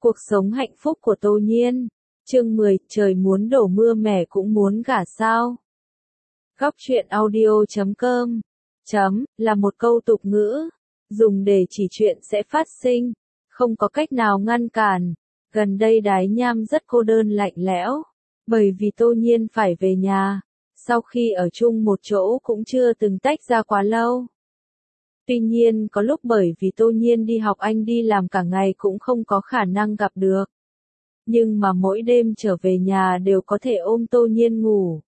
Cuộc sống hạnh phúc của Tô Nhiên. Chương 10, trời muốn đổ mưa mẻ cũng muốn gả sao? Góc truyện audio.com là một câu tục ngữ, dùng để chỉ chuyện sẽ phát sinh, không có cách nào ngăn cản. Gần đây Đái Nham rất cô đơn lạnh lẽo, bởi vì Tô Nhiên phải về nhà, sau khi ở chung một chỗ cũng chưa từng tách ra quá lâu. Tuy nhiên có lúc bởi vì Tô Nhiên đi học anh đi làm cả ngày cũng không có khả năng gặp được. Nhưng mà mỗi đêm trở về nhà đều có thể ôm Tô Nhiên ngủ.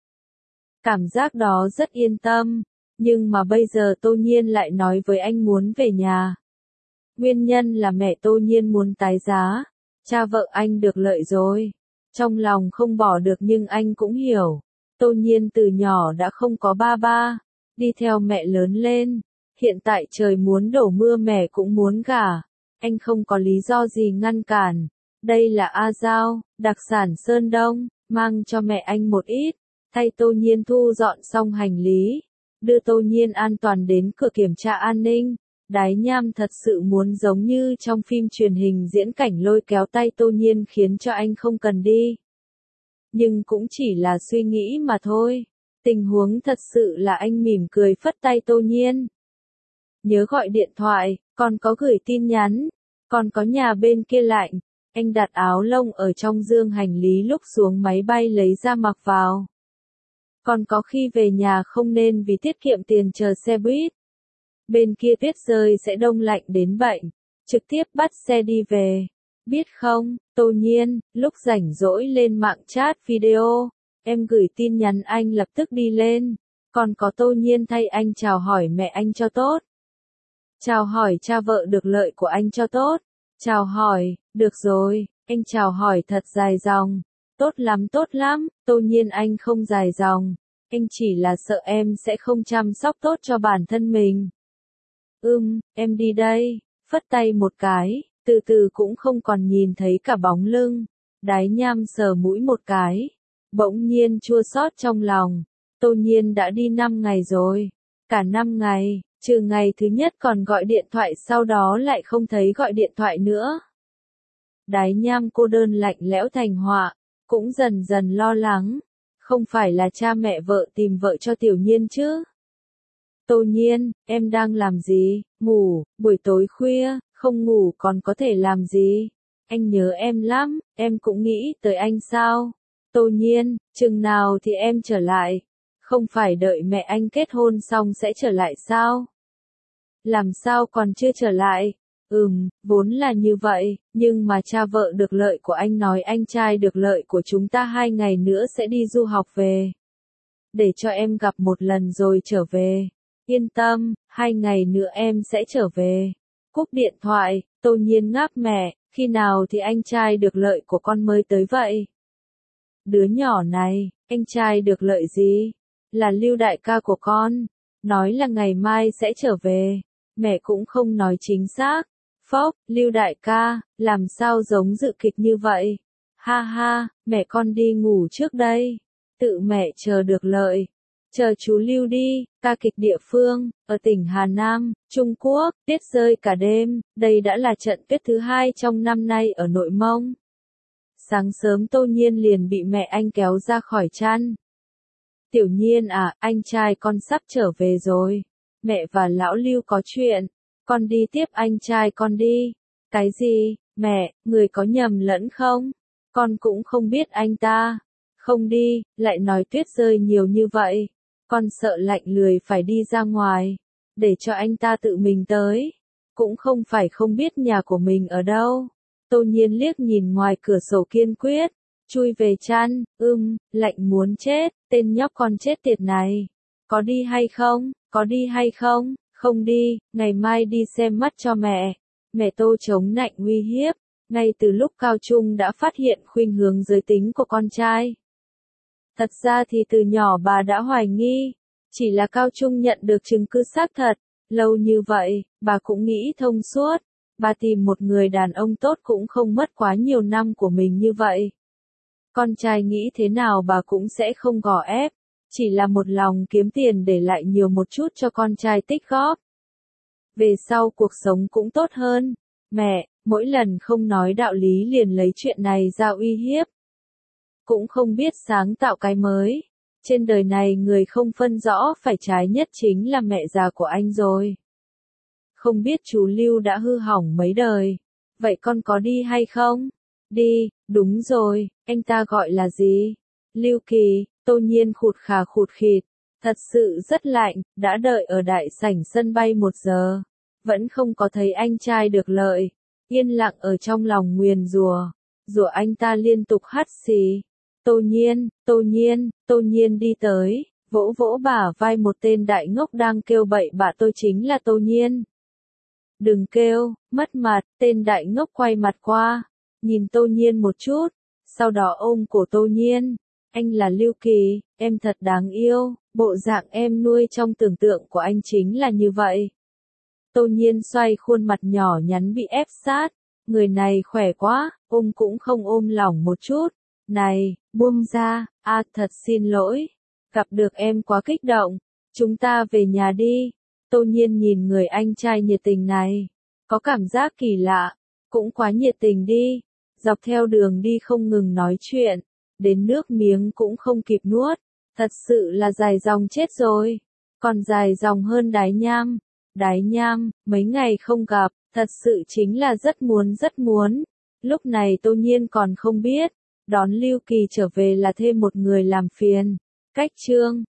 Cảm giác đó rất yên tâm, nhưng mà bây giờ Tô Nhiên lại nói với anh muốn về nhà. Nguyên nhân là mẹ Tô Nhiên muốn tái giá, cha vợ anh được lợi rồi. Trong lòng không bỏ được nhưng anh cũng hiểu, Tô Nhiên từ nhỏ đã không có ba ba, đi theo mẹ lớn lên. Hiện tại trời muốn đổ mưa mẻ cũng muốn gả, anh không có lý do gì ngăn cản. Đây là A Giao, đặc sản Sơn Đông, mang cho mẹ anh một ít, thay Tô Nhiên thu dọn xong hành lý, đưa Tô Nhiên an toàn đến cửa kiểm tra an ninh. Đái Nham thật sự muốn giống như trong phim truyền hình diễn cảnh lôi kéo tay Tô Nhiên khiến cho anh không cần đi. Nhưng cũng chỉ là suy nghĩ mà thôi, tình huống thật sự là anh mỉm cười phất tay Tô Nhiên. Nhớ gọi điện thoại, còn có gửi tin nhắn, còn có nhà bên kia lạnh. Anh đặt áo lông ở trong dương hành lý lúc xuống máy bay lấy ra mặc vào. Còn có khi về nhà không nên vì tiết kiệm tiền chờ xe buýt. Bên kia tuyết rơi sẽ đông lạnh đến bệnh, trực tiếp bắt xe đi về. Biết không, Tô Nhiên, lúc rảnh rỗi lên mạng chat video, em gửi tin nhắn anh lập tức đi lên. Còn có Tô Nhiên thay anh chào hỏi mẹ anh cho tốt. Chào hỏi cha vợ được lợi của anh cho tốt. Chào hỏi, được rồi, anh chào hỏi thật dài dòng. Tốt lắm, Tô Nhiên anh không dài dòng. Anh chỉ là sợ em sẽ không chăm sóc tốt cho bản thân mình. Em đi đây, phất tay một cái, từ từ cũng không còn nhìn thấy cả bóng lưng. Đái Nham sờ mũi một cái, bỗng nhiên chua xót trong lòng. Tô Nhiên đã đi 5 ngày rồi, cả 5 ngày. Trừ ngày thứ nhất còn gọi điện thoại sau đó lại không thấy gọi điện thoại nữa. Đái Nham cô đơn lạnh lẽo thành họa, cũng dần dần lo lắng. Không phải là cha mẹ vợ tìm vợ cho Tiểu Nhiên chứ? Tô Nhiên, em đang làm gì? Ngủ, buổi tối khuya, không ngủ còn có thể làm gì? Anh nhớ em lắm, em cũng nghĩ tới anh sao? Tô Nhiên, chừng nào thì em trở lại? Không phải đợi mẹ anh kết hôn xong sẽ trở lại sao? Làm sao còn chưa trở lại? Vốn là như vậy, nhưng mà cha vợ được lợi của anh nói anh trai được lợi của chúng ta 2 ngày nữa sẽ đi du học về. Để cho em gặp một lần rồi trở về. Yên tâm, 2 ngày nữa em sẽ trở về. Cúp điện thoại, Tô Nhiên ngáp mẹ, khi nào thì anh trai được lợi của con mới tới vậy? Đứa nhỏ này, anh trai được lợi gì? Là Lưu đại ca của con, nói là ngày mai sẽ trở về, mẹ cũng không nói chính xác. Phốc, Lưu đại ca, làm sao giống dự kịch như vậy? Ha ha, mẹ con đi ngủ trước đây, tự mẹ chờ được lợi. Chờ chú Lưu đi, ca kịch địa phương, ở tỉnh Hà Nam, Trung Quốc, tuyết rơi cả đêm, đây đã là trận tuyết thứ 2 trong năm nay ở Nội Mông. Sáng sớm Tô Nhiên liền bị mẹ anh kéo ra khỏi chăn. Tiểu Nhiên à, anh trai con sắp trở về rồi. Mẹ và lão Lưu có chuyện. Con đi tiếp anh trai con đi. Cái gì, mẹ, người có nhầm lẫn không? Con cũng không biết anh ta. Không đi, lại nói tuyết rơi nhiều như vậy. Con sợ lạnh lười phải đi ra ngoài. Để cho anh ta tự mình tới. Cũng không phải không biết nhà của mình ở đâu. Tô Nhiên liếc nhìn ngoài cửa sổ kiên quyết. Chui về chăn, lạnh muốn chết, tên nhóc con chết tiệt này. Có đi hay không? Có đi hay không? Không đi, ngày mai đi xem mắt cho mẹ. Mẹ Tô chống nạnh uy hiếp, ngay từ lúc cao trung đã phát hiện khuynh hướng giới tính của con trai. Thật ra thì từ nhỏ bà đã hoài nghi, chỉ là cao trung nhận được chứng cứ xác thật. Lâu như vậy, bà cũng nghĩ thông suốt. Bà tìm một người đàn ông tốt cũng không mất quá nhiều năm của mình như vậy. Con trai nghĩ thế nào bà cũng sẽ không gò ép, chỉ là một lòng kiếm tiền để lại nhiều một chút cho con trai tích góp. Về sau cuộc sống cũng tốt hơn. Mẹ, mỗi lần không nói đạo lý liền lấy chuyện này ra uy hiếp. Cũng không biết sáng tạo cái mới. Trên đời này người không phân rõ phải trái nhất chính là mẹ già của anh rồi. Không biết chú Lưu đã hư hỏng mấy đời. Vậy con có đi hay không? Đi, đúng rồi, anh ta gọi là gì? Lưu Kỳ. Tô Nhiên khụt khà khụt khịt. Thật sự rất lạnh, đã đợi ở đại sảnh sân bay 1 giờ. Vẫn không có thấy anh trai được lợi. Yên lặng ở trong lòng nguyền rủa anh ta liên tục hắt xì. Tô Nhiên đi tới, vỗ vỗ bả vai một tên đại ngốc đang kêu bậy bạ tôi chính là Tô Nhiên. Đừng kêu, mất mặt, tên đại ngốc quay mặt qua, nhìn Tô Nhiên một chút, sau đó ôm cổ Tô Nhiên. Anh là Lưu Kỳ, em thật đáng yêu, bộ dạng em nuôi trong tưởng tượng của anh chính là như vậy. Tô Nhiên xoay khuôn mặt nhỏ nhắn bị ép sát, người này khỏe quá, ôm cũng không ôm lỏng một chút. Này, buông ra, thật xin lỗi, gặp được em quá kích động, chúng ta về nhà đi. Tô Nhiên nhìn người anh trai nhiệt tình này, có cảm giác kỳ lạ, cũng quá nhiệt tình đi, dọc theo đường đi không ngừng nói chuyện, đến nước miếng cũng không kịp nuốt, thật sự là dài dòng chết rồi, còn dài dòng hơn Đái Nham, mấy ngày không gặp, thật sự chính là rất muốn. Lúc này Tô Nhiên còn không biết, đón Lưu Kỳ trở về là thêm một người làm phiền. Cách chương